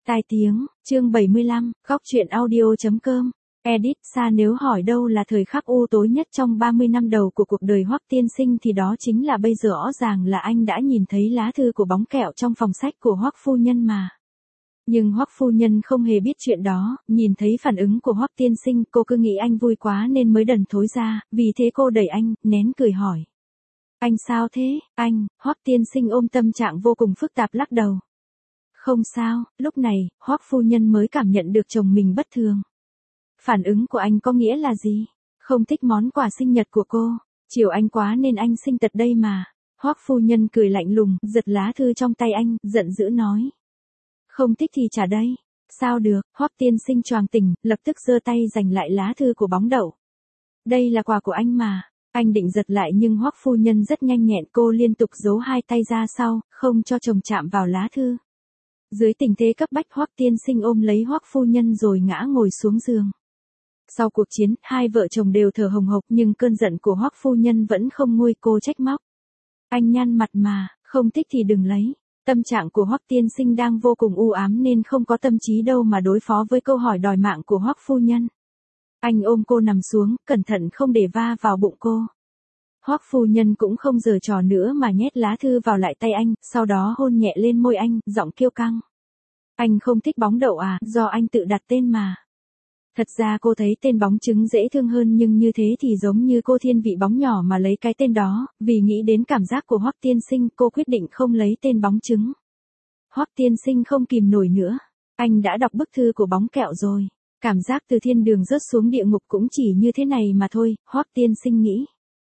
Tai tiếng, chương 75, góc truyện audio.com. Edit Sa nếu hỏi đâu là thời khắc u tối nhất trong 30 năm đầu của cuộc đời Hoắc tiên sinh thì đó chính là bây giờ. Rõ ràng là anh đã nhìn thấy lá thư của bóng kẹo trong phòng sách của Hoắc phu nhân mà. Nhưng Hoắc phu nhân không hề biết chuyện đó, nhìn thấy phản ứng của Hoắc tiên sinh, cô cứ nghĩ anh vui quá nên mới đần thối ra, vì thế cô đẩy anh, nén cười hỏi. Anh sao thế, anh? Hoắc tiên sinh ôm tâm trạng vô cùng phức tạp lắc đầu. Không sao, lúc này, Hoắc phu nhân mới cảm nhận được chồng mình bất thường. Phản ứng của anh có nghĩa là gì? Không thích món quà sinh nhật của cô, chiều anh quá nên anh sinh tật đây mà. Hoắc phu nhân cười lạnh lùng, giật lá thư trong tay anh, giận dữ nói. Không thích thì trả đây. Sao được? Hoắc tiên sinh choàng tỉnh, lập tức giơ tay giành lại lá thư của bóng đậu. Đây là quà của anh mà. Anh định giật lại nhưng Hoắc phu nhân rất nhanh nhẹn, cô liên tục giấu hai tay ra sau, không cho chồng chạm vào lá thư. Dưới tình thế cấp bách, Hoắc tiên sinh ôm lấy Hoắc phu nhân rồi ngã ngồi xuống giường. Sau cuộc chiến, hai vợ chồng đều thở hồng hộc nhưng cơn giận của Hoắc phu nhân vẫn không nguôi, cô trách móc. Anh nhăn mặt mà, không thích thì đừng lấy. Tâm trạng của Hoắc tiên sinh đang vô cùng u ám nên không có tâm trí đâu mà đối phó với câu hỏi đòi mạng của Hoắc phu nhân. Anh ôm cô nằm xuống, cẩn thận không để va vào bụng cô. Hoắc phu nhân cũng không giở trò nữa mà nhét lá thư vào lại tay anh, sau đó hôn nhẹ lên môi anh, giọng kiêu căng. Anh không thích bóng đậu à, do anh tự đặt tên mà. Thật ra cô thấy tên bóng trứng dễ thương hơn nhưng như thế thì giống như cô thiên vị bóng nhỏ mà lấy cái tên đó, vì nghĩ đến cảm giác của Hoắc tiên sinh cô quyết định không lấy tên bóng trứng. Hoắc tiên sinh không kìm nổi nữa, anh đã đọc bức thư của bóng kẹo rồi. Cảm giác từ thiên đường rớt xuống địa ngục cũng chỉ như thế này mà thôi, Hoắc tiên sinh nghĩ.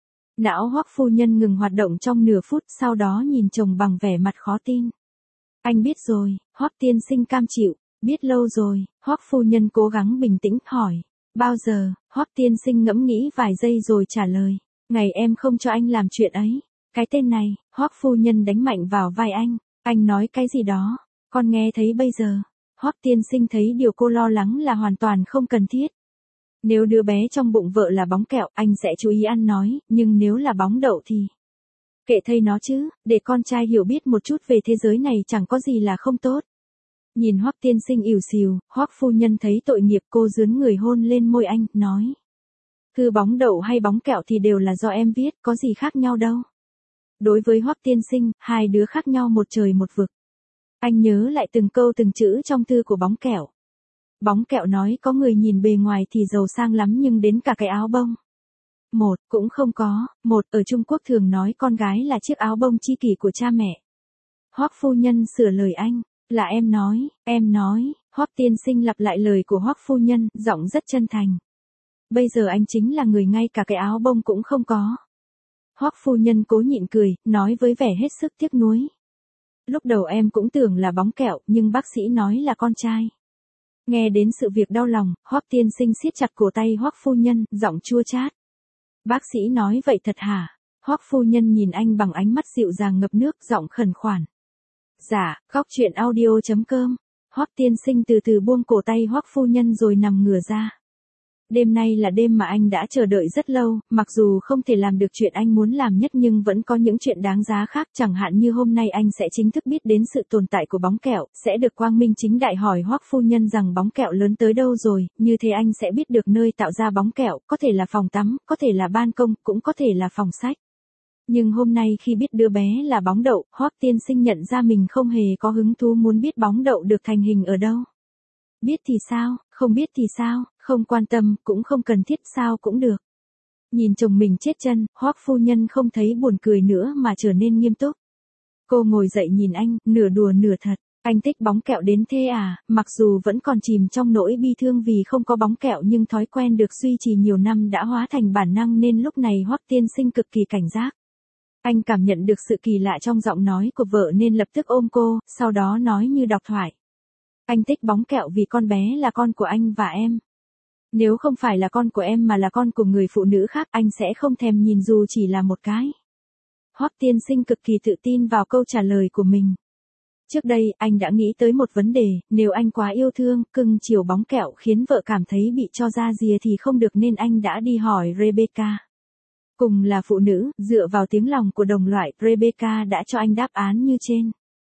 Não Hoắc phu nhân ngừng hoạt động trong nửa phút, sau đó nhìn chồng bằng vẻ mặt khó tin. Anh biết rồi, Hoắc tiên sinh cam chịu, biết lâu rồi. Hoắc phu nhân cố gắng bình tĩnh, hỏi. Bao giờ? Hoắc tiên sinh ngẫm nghĩ vài giây rồi trả lời. Ngày em không cho anh làm chuyện ấy. Cái tên này, Hoắc phu nhân đánh mạnh vào vai anh. Anh nói cái gì đó, con nghe thấy bây giờ. Hoắc tiên sinh thấy điều cô lo lắng là hoàn toàn không cần thiết. Nếu đứa bé trong bụng vợ là bóng kẹo, anh sẽ chú ý ăn nói, nhưng nếu là bóng đậu thì... Kệ thây nó chứ, để con trai hiểu biết một chút về thế giới này chẳng có gì là không tốt. Nhìn Hoắc tiên sinh ỉu xìu, Hoắc phu nhân thấy tội nghiệp, cô dướn người hôn lên môi anh, nói. Thư bóng đậu hay bóng kẹo thì đều là do em viết, có gì khác nhau đâu. Đối với Hoắc tiên sinh, hai đứa khác nhau một trời một vực. Anh nhớ lại từng câu từng chữ trong thư của bóng kẹo. Bóng kẹo nói có người nhìn bề ngoài thì giàu sang lắm nhưng đến cả cái áo bông. Một, cũng không có. Một, ở Trung Quốc thường nói con gái là chiếc áo bông chi kỷ của cha mẹ. Hoắc phu nhân sửa lời anh. Là em nói. Hoắc tiên sinh lặp lại lời của Hoắc phu nhân, giọng rất chân thành. Bây giờ anh chính là người ngay cả cái áo bông cũng không có. Hoắc phu nhân cố nhịn cười, nói với vẻ hết sức tiếc nuối. Lúc đầu em cũng tưởng là bóng kẹo, nhưng bác sĩ nói là con trai. Nghe đến sự việc đau lòng, Hoắc tiên sinh siết chặt cổ tay Hoắc phu nhân, giọng chua chát. Bác sĩ nói vậy thật hả? Hoắc phu nhân nhìn anh bằng ánh mắt dịu dàng ngập nước, giọng khẩn khoản. Dạ, góc truyện audio.com. Hoắc tiên sinh từ từ buông cổ tay Hoắc phu nhân rồi nằm ngửa ra. Đêm nay là đêm mà anh đã chờ đợi rất lâu, mặc dù không thể làm được chuyện anh muốn làm nhất nhưng vẫn có những chuyện đáng giá khác, chẳng hạn như hôm nay anh sẽ chính thức biết đến sự tồn tại của bóng kẹo, sẽ được quang minh chính đại hỏi Hoắc phu nhân rằng bóng kẹo lớn tới đâu rồi, như thế anh sẽ biết được nơi tạo ra bóng kẹo, có thể là phòng tắm, có thể là ban công, cũng có thể là phòng sách. Nhưng hôm nay khi biết đứa bé là bóng đậu, Hoắc tiên sinh nhận ra mình không hề có hứng thú muốn biết bóng đậu được thành hình ở đâu. Biết thì sao, không biết thì sao, không quan tâm, cũng không cần thiết, sao cũng được. Nhìn chồng mình chết chân, Hoắc phu nhân không thấy buồn cười nữa mà trở nên nghiêm túc. Cô ngồi dậy nhìn anh, nửa đùa nửa thật. Anh thích bóng kẹo đến thế à? Mặc dù vẫn còn chìm trong nỗi bi thương vì không có bóng kẹo nhưng thói quen được duy trì nhiều năm đã hóa thành bản năng nên lúc này Hoắc tiên sinh cực kỳ cảnh giác. Anh cảm nhận được sự kỳ lạ trong giọng nói của vợ nên lập tức ôm cô, sau đó nói như đọc thoại. Anh thích bóng kẹo vì con bé là con của anh và em. Nếu không phải là con của em mà là con của người phụ nữ khác, anh sẽ không thèm nhìn dù chỉ là một cái. Hoắc tiên sinh cực kỳ tự tin vào câu trả lời của mình. Trước đây, anh đã nghĩ tới một vấn đề, nếu anh quá yêu thương, cưng chiều bóng kẹo khiến vợ cảm thấy bị cho ra rìa thì không được nên anh đã đi hỏi Rebecca. Cùng là phụ nữ, dựa vào tiếng lòng của đồng loại, Rebecca đã cho anh đáp án như trên.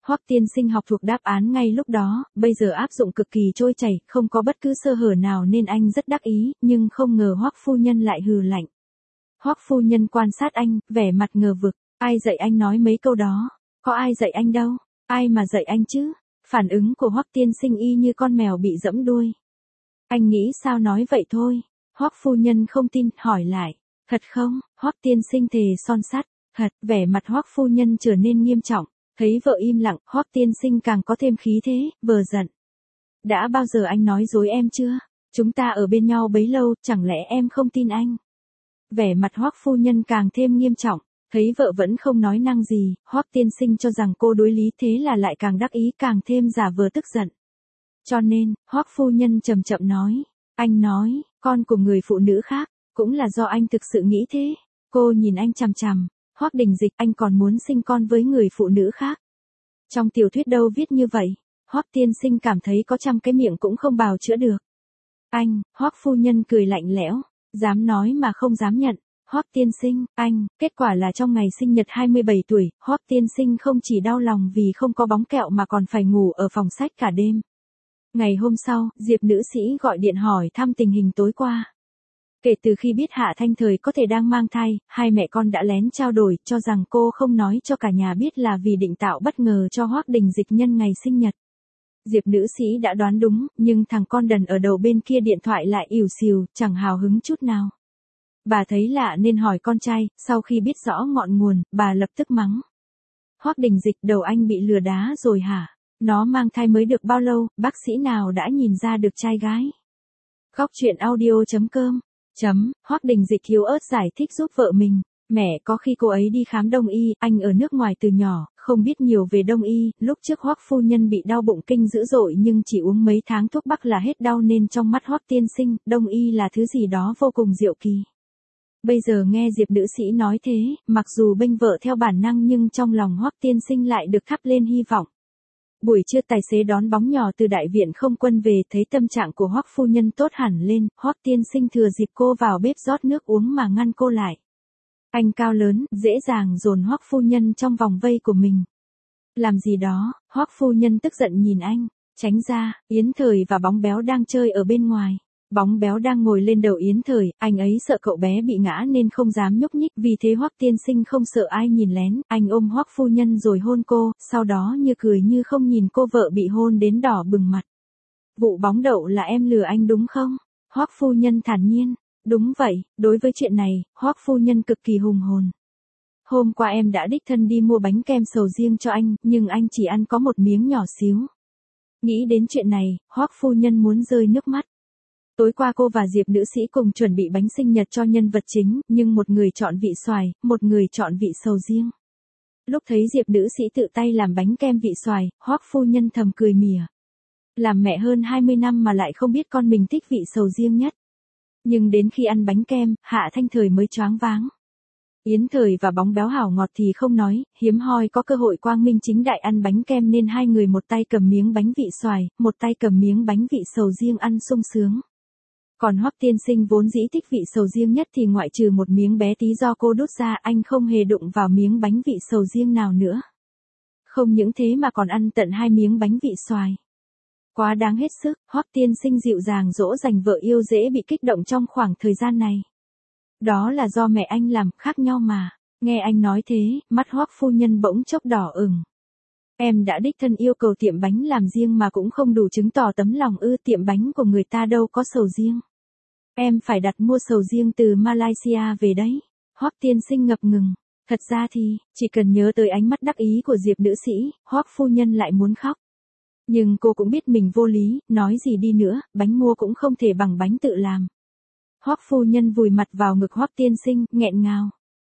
Hoắc tiên sinh học thuộc đáp án ngay lúc đó, bây giờ áp dụng cực kỳ trôi chảy, không có bất cứ sơ hở nào nên anh rất đắc ý, nhưng không ngờ Hoắc phu nhân lại hừ lạnh. Hoắc phu nhân quan sát anh, vẻ mặt ngờ vực, ai dạy anh nói mấy câu đó? Có ai dạy anh đâu, ai mà dạy anh chứ? Phản ứng của Hoắc tiên sinh y như con mèo bị giẫm đuôi. Anh nghĩ sao nói vậy thôi. Hoắc phu nhân không tin, hỏi lại, thật không? Hoắc tiên sinh thề son sắt, thật. Vẻ mặt Hoắc phu nhân trở nên nghiêm trọng. Thấy vợ im lặng, Hoắc tiên sinh càng có thêm khí thế, vờ giận. Đã bao giờ anh nói dối em chưa? Chúng ta ở bên nhau bấy lâu, chẳng lẽ em không tin anh? Vẻ mặt Hoắc phu nhân càng thêm nghiêm trọng, thấy vợ vẫn không nói năng gì, Hoắc tiên sinh cho rằng cô đối lý, thế là lại càng đắc ý, càng thêm giả vờ tức giận. Cho nên, Hoắc phu nhân chậm chậm nói, anh nói, con của người phụ nữ khác, cũng là do anh thực sự nghĩ thế. Cô nhìn anh chằm chằm. Hoắc Đình Dịch, anh còn muốn sinh con với người phụ nữ khác. Trong tiểu thuyết đâu viết như vậy. Hoắc tiên sinh cảm thấy có trăm cái miệng cũng không bào chữa được. Anh, Hoắc phu nhân cười lạnh lẽo, dám nói mà không dám nhận. Hoắc tiên sinh, anh, kết quả là trong ngày sinh nhật 27 tuổi, Hoắc tiên sinh không chỉ đau lòng vì không có bóng kẹo mà còn phải ngủ ở phòng sách cả đêm. Ngày hôm sau, Diệp nữ sĩ gọi điện hỏi thăm tình hình tối qua. Kể từ khi biết Hạ Thanh Thời có thể đang mang thai, hai mẹ con đã lén trao đổi, cho rằng cô không nói cho cả nhà biết là vì định tạo bất ngờ cho Hoắc Đình Dịch nhân ngày sinh nhật. Diệp nữ sĩ đã đoán đúng, nhưng thằng con đần ở đầu bên kia điện thoại lại ỉu xìu, chẳng hào hứng chút nào. Bà thấy lạ nên hỏi con trai, sau khi biết rõ ngọn nguồn, bà lập tức mắng. Hoắc Đình Dịch, đầu anh bị lừa đá rồi hả? Nó mang thai mới được bao lâu, bác sĩ nào đã nhìn ra được trai gái? Góc truyện audio.com Hoắc Đình Dịch yếu ớt giải thích giúp vợ mình. Mẹ, có khi cô ấy đi khám đông y, anh ở nước ngoài từ nhỏ, không biết nhiều về đông y, lúc trước Hoắc phu nhân bị đau bụng kinh dữ dội nhưng chỉ uống mấy tháng thuốc bắc là hết đau nên trong mắt Hoắc tiên sinh, đông y là thứ gì đó vô cùng diệu kỳ. Bây giờ nghe Diệp nữ sĩ nói thế, mặc dù bênh vợ theo bản năng nhưng trong lòng Hoắc tiên sinh lại được thắp lên hy vọng. Buổi trưa tài xế đón bóng nhỏ từ đại viện không quân về, thấy tâm trạng của Hoắc phu nhân tốt hẳn lên, Hoắc tiên sinh thừa dịp cô vào bếp rót nước uống mà ngăn cô lại. Anh cao lớn, dễ dàng dồn Hoắc phu nhân trong vòng vây của mình. Làm gì đó? Hoắc phu nhân tức giận nhìn anh, tránh ra. Yến Thời và Bóng Béo đang chơi ở bên ngoài. Bóng Béo đang ngồi lên đầu Yến Thời, anh ấy sợ cậu bé bị ngã nên không dám nhúc nhích, vì thế Hoắc tiên sinh không sợ ai nhìn lén, anh ôm Hoắc phu nhân rồi hôn cô, sau đó như cười như không nhìn cô vợ bị hôn đến đỏ bừng mặt. Vụ bóng đậu là em lừa anh đúng không? Hoắc phu nhân thản nhiên, đúng vậy, đối với chuyện này, Hoắc phu nhân cực kỳ hùng hồn. Hôm qua em đã đích thân đi mua bánh kem sầu riêng cho anh, nhưng anh chỉ ăn có một miếng nhỏ xíu. Nghĩ đến chuyện này, Hoắc phu nhân muốn rơi nước mắt. Tối qua cô và Diệp nữ sĩ cùng chuẩn bị bánh sinh nhật cho nhân vật chính, nhưng một người chọn vị xoài, một người chọn vị sầu riêng. Lúc thấy Diệp nữ sĩ tự tay làm bánh kem vị xoài, Hoắc phu nhân thầm cười mỉa. Làm mẹ hơn 20 năm mà lại không biết con mình thích vị sầu riêng nhất. Nhưng đến khi ăn bánh kem, Hạ Thanh Thời mới choáng váng. Yến Thời và Bóng Béo hảo ngọt thì không nói, hiếm hoi có cơ hội quang minh chính đại ăn bánh kem nên hai người một tay cầm miếng bánh vị xoài, một tay cầm miếng bánh vị sầu riêng ăn sung sướng. Còn Hoắc tiên sinh vốn dĩ thích vị sầu riêng nhất thì ngoại trừ một miếng bé tí do cô đút ra, anh không hề đụng vào miếng bánh vị sầu riêng nào nữa. Không những thế mà còn ăn tận 2 miếng bánh vị xoài. Quá đáng hết sức, Hoắc tiên sinh dịu dàng dỗ dành vợ yêu dễ bị kích động trong khoảng thời gian này. Đó là do mẹ anh làm, khác nhau mà. Nghe anh nói thế, mắt Hoắc phu nhân bỗng chốc đỏ ửng. Em đã đích thân yêu cầu tiệm bánh làm riêng mà cũng không đủ chứng tỏ tấm lòng ư, tiệm bánh của người ta đâu có sầu riêng. Em phải đặt mua sầu riêng từ Malaysia về đấy. Hoắc tiên sinh ngập ngừng. Thật ra thì, chỉ cần nhớ tới ánh mắt đắc ý của Diệp nữ sĩ, Hoắc phu nhân lại muốn khóc. Nhưng cô cũng biết mình vô lý, nói gì đi nữa, bánh mua cũng không thể bằng bánh tự làm. Hoắc phu nhân vùi mặt vào ngực Hoắc tiên sinh, nghẹn ngào.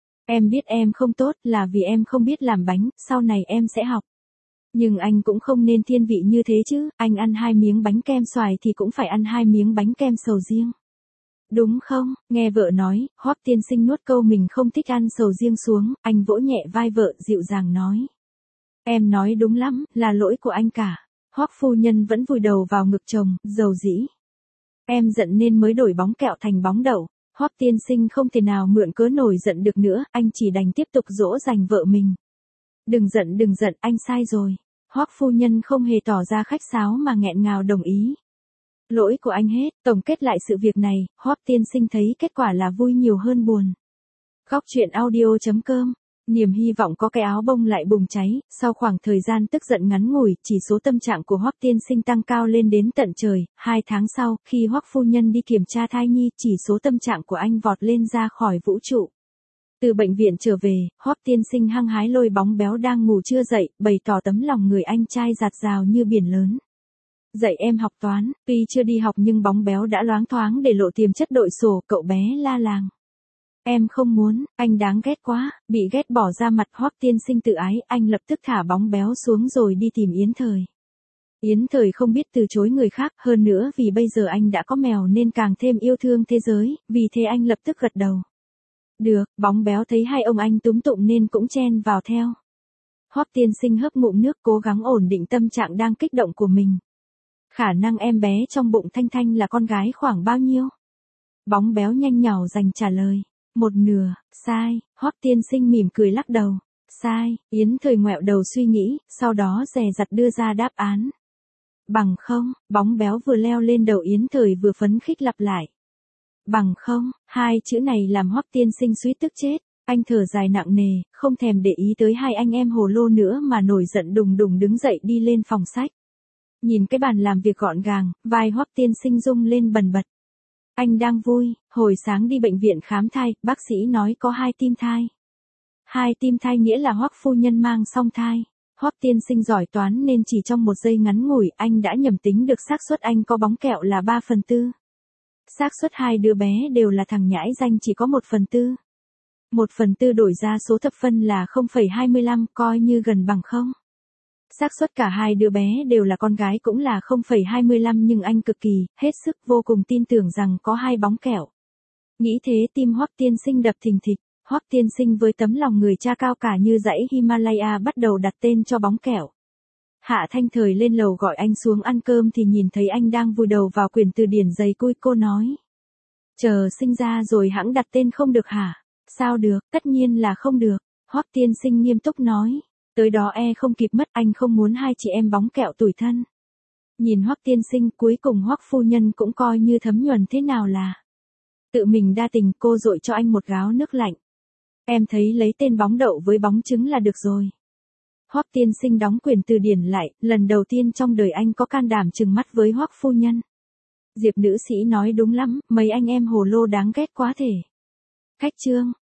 Em biết em không tốt là vì em không biết làm bánh, sau này em sẽ học. Nhưng anh cũng không nên thiên vị như thế chứ, anh ăn 2 miếng bánh kem xoài thì cũng phải ăn 2 miếng bánh kem sầu riêng. Đúng không? Nghe vợ nói, Hoắc tiên sinh nuốt câu mình không thích ăn sầu riêng xuống, anh vỗ nhẹ vai vợ dịu dàng nói. Em nói đúng lắm, là lỗi của anh cả. Hoắc phu nhân vẫn vùi đầu vào ngực chồng, dầu dĩ. Em giận nên mới đổi bóng kẹo thành bóng đậu. Hoắc tiên sinh không thể nào mượn cớ nổi giận được nữa, anh chỉ đành tiếp tục dỗ dành vợ mình. Đừng giận, anh sai rồi. Hoắc phu nhân không hề tỏ ra khách sáo mà nghẹn ngào đồng ý. Lỗi của anh hết, tổng kết lại sự việc này, Hoắc tiên sinh thấy kết quả là vui nhiều hơn buồn. Góc truyện audio.com. Niềm hy vọng có cái áo bông lại bùng cháy, sau khoảng thời gian tức giận ngắn ngủi, chỉ số tâm trạng của Hoắc tiên sinh tăng cao lên đến tận trời. 2 tháng sau, khi Hoắc phu nhân đi kiểm tra thai nhi, chỉ số tâm trạng của anh vọt lên ra khỏi vũ trụ. Từ bệnh viện trở về, Hoắc tiên sinh hăng hái lôi bóng béo đang ngủ chưa dậy, bày tỏ tấm lòng người anh trai dạt dào như biển lớn. Dạy em học toán, tuy chưa đi học nhưng bóng béo đã loáng thoáng để lộ tiềm chất đội sổ, cậu bé la làng. Em không muốn, anh đáng ghét quá, bị ghét bỏ ra mặt. Hoắc tiên sinh tự ái, anh lập tức thả bóng béo xuống rồi đi tìm Yến Thời. Yến Thời không biết từ chối người khác, hơn nữa vì bây giờ anh đã có mèo nên càng thêm yêu thương thế giới, vì thế anh lập tức gật đầu. Được, bóng béo thấy hai ông anh túm tụm nên cũng chen vào theo. Hoắc tiên sinh hớp ngụm nước cố gắng ổn định tâm trạng đang kích động của mình. Khả năng em bé trong bụng Thanh Thanh là con gái khoảng bao nhiêu? Bóng béo nhanh nhảu dành trả lời. 1/2, sai. Hoắc tiên sinh mỉm cười lắc đầu. Sai. Yến Thời ngoẹo đầu suy nghĩ, sau đó dè dặt đưa ra đáp án. Bằng không, bóng béo vừa leo lên đầu Yến Thời vừa phấn khích lặp lại. Bằng không, 2 chữ này làm Hoắc tiên sinh suýt tức chết. Anh thở dài nặng nề, không thèm để ý tới hai anh em hồ lô nữa mà nổi giận đùng đùng đứng dậy đi lên phòng sách. Nhìn cái bàn làm việc gọn gàng, vai Hoắc tiên sinh rung lên bần bật. Anh đang vui, hồi sáng đi bệnh viện khám thai, bác sĩ nói có 2 tim thai. 2 tim thai nghĩa là Hoắc phu nhân mang song thai. Hoắc tiên sinh giỏi toán nên chỉ trong 1 giây ngắn ngủi anh đã nhẩm tính được xác suất anh có bóng kẹo là 3/4. Xác suất 2 đứa bé đều là thằng nhãi danh chỉ có 1/4. 1/4 đổi ra số thập phân là 0,25, coi như gần bằng không. Xác suất cả 2 đứa bé đều là con gái cũng là 0,25 nhưng anh cực kỳ, hết sức vô cùng tin tưởng rằng có 2 bóng kẹo. Nghĩ thế tim Hoắc tiên sinh đập thình thịch, Hoắc tiên sinh với tấm lòng người cha cao cả như dãy Himalaya bắt đầu đặt tên cho bóng kẹo. Hạ Thanh Thời lên lầu gọi anh xuống ăn cơm thì nhìn thấy anh đang vùi đầu vào quyển từ điển dày cui, cô nói. Chờ sinh ra rồi hẵng đặt tên không được hả? Sao được, tất nhiên là không được. Hoắc tiên sinh nghiêm túc nói. Tới đó không kịp mất, anh không muốn 2 chị em bóng kẹo tủi thân. Nhìn Hoắc tiên sinh, cuối cùng Hoắc phu nhân cũng coi như thấm nhuần thế nào là. Tự mình đa tình, cô dội cho anh một gáo nước lạnh. Em thấy lấy tên bóng đậu với bóng trứng là được rồi. Hoắc tiên sinh đóng quyển từ điển lại, lần đầu tiên trong đời anh có can đảm trừng mắt với Hoắc phu nhân. Diệp nữ sĩ nói đúng lắm, mấy anh em hồ lô đáng ghét quá thể. Khách trương,